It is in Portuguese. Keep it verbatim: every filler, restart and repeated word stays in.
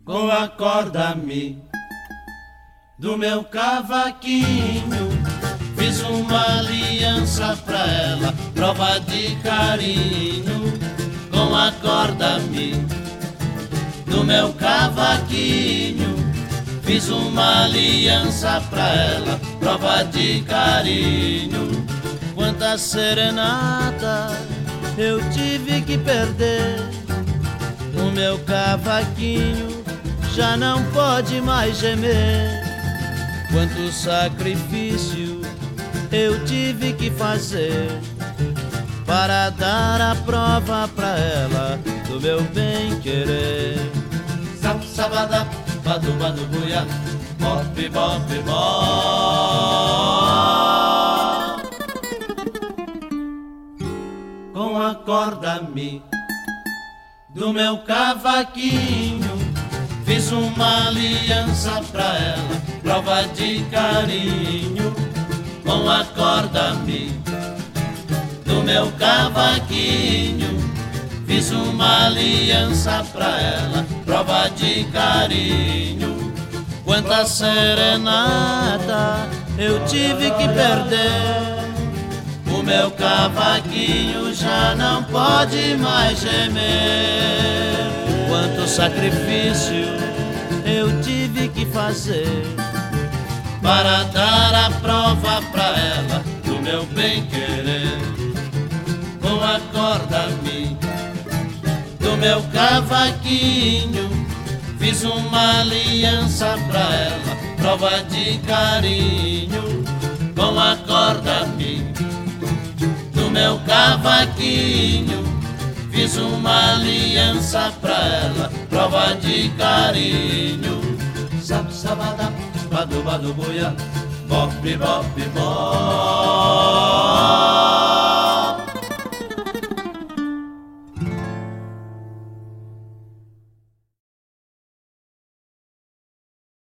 com a corda-me do meu cavaquinho. Fiz uma aliança pra ela, prova de carinho, com a corda-me do meu cavaquinho. Fiz uma aliança pra ela, prova de carinho. Quantas serenatas eu tive que perder, o meu cavaquinho já não pode mais gemer. Quanto sacrifício eu tive que fazer para dar a prova pra ela do meu bem querer. Sab sabada, badu badu buia, bop bop bop. Com a corda-me do meu cavaquinho, fiz uma aliança pra ela, prova de carinho, com a corda-me do meu cavaquinho. Fiz uma aliança pra ela, prova de carinho. Quanta serenata eu tive que perder, o meu cavaquinho já não pode mais gemer. Quanto sacrifício eu tive que fazer para dar a prova pra ela do meu bem querer. Com a corda-me do meu cavaquinho, fiz uma aliança pra ela, prova de carinho, com a corda-me do meu cavaquinho. Fiz uma aliança pra ela, prova de carinho. Sab sabada, badu badu buia, bop bop bop.